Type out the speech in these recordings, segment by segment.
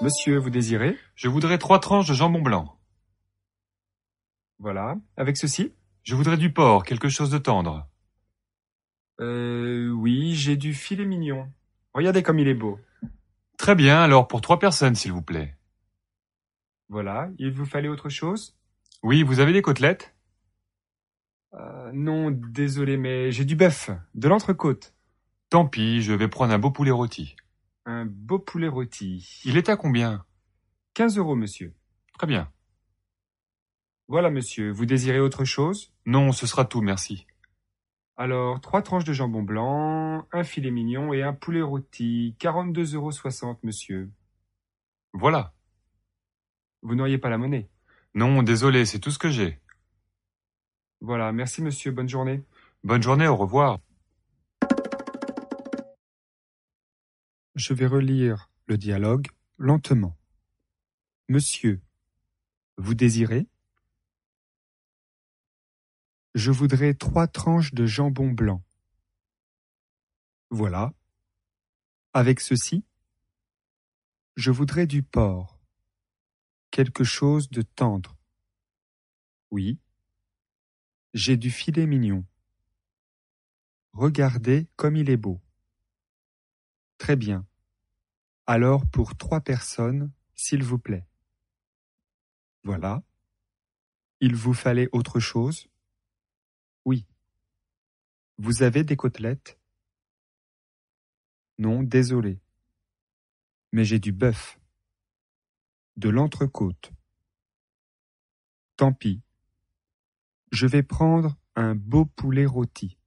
Monsieur, vous désirez? Je voudrais 3 tranches de jambon blanc. Voilà. Avec ceci? Je voudrais du porc, quelque chose de tendre. Oui, j'ai du filet mignon. Regardez comme il est beau. Très bien, alors pour 3 personnes, s'il vous plaît. Voilà. Il vous fallait autre chose? Oui, vous avez des côtelettes? Non, désolé, mais j'ai du bœuf, de l'entrecôte. Tant pis, je vais prendre un beau poulet rôti. Un beau poulet rôti. Il est à combien? 15 €, monsieur. Très bien. Voilà, monsieur. Vous désirez autre chose? Non, ce sera tout, merci. Alors, 3 tranches de jambon blanc, un filet mignon et un poulet rôti. 42,60 €, monsieur. Voilà. Vous n'auriez pas la monnaie? Non, désolé, c'est tout ce que j'ai. Voilà. Merci, monsieur. Bonne journée. Bonne journée, au revoir. Je vais relire le dialogue lentement. Monsieur, vous désirez? Je voudrais 3 tranches de jambon blanc. Voilà. Avec ceci? Je voudrais du porc. Quelque chose de tendre. Oui. J'ai du filet mignon. Regardez comme il est beau. Très bien. Alors pour 3 personnes, s'il vous plaît. Voilà. Il vous fallait autre chose? Oui. Vous avez des côtelettes? Non, désolé. Mais j'ai du bœuf. De l'entrecôte. Tant pis. Je vais prendre un beau poulet rôti.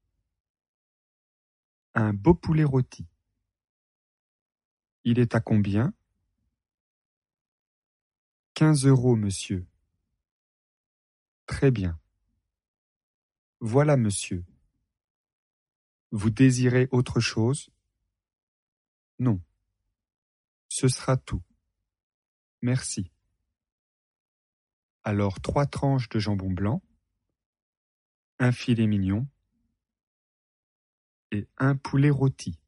Un beau poulet rôti. Il est à combien? 15 €, monsieur. Très bien. Voilà, monsieur. Vous désirez autre chose? Non. Ce sera tout. Merci. Alors 3 tranches de jambon blanc, un filet mignon et un poulet rôti.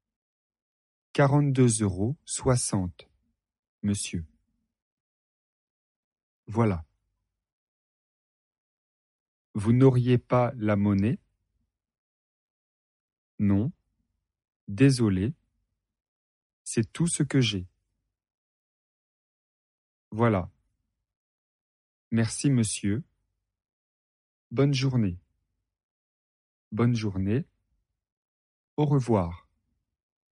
42,60 €, monsieur. Voilà. Vous n'auriez pas la monnaie? Non. Désolé. C'est tout ce que j'ai. Voilà. Merci, monsieur. Bonne journée. Bonne journée. Au revoir.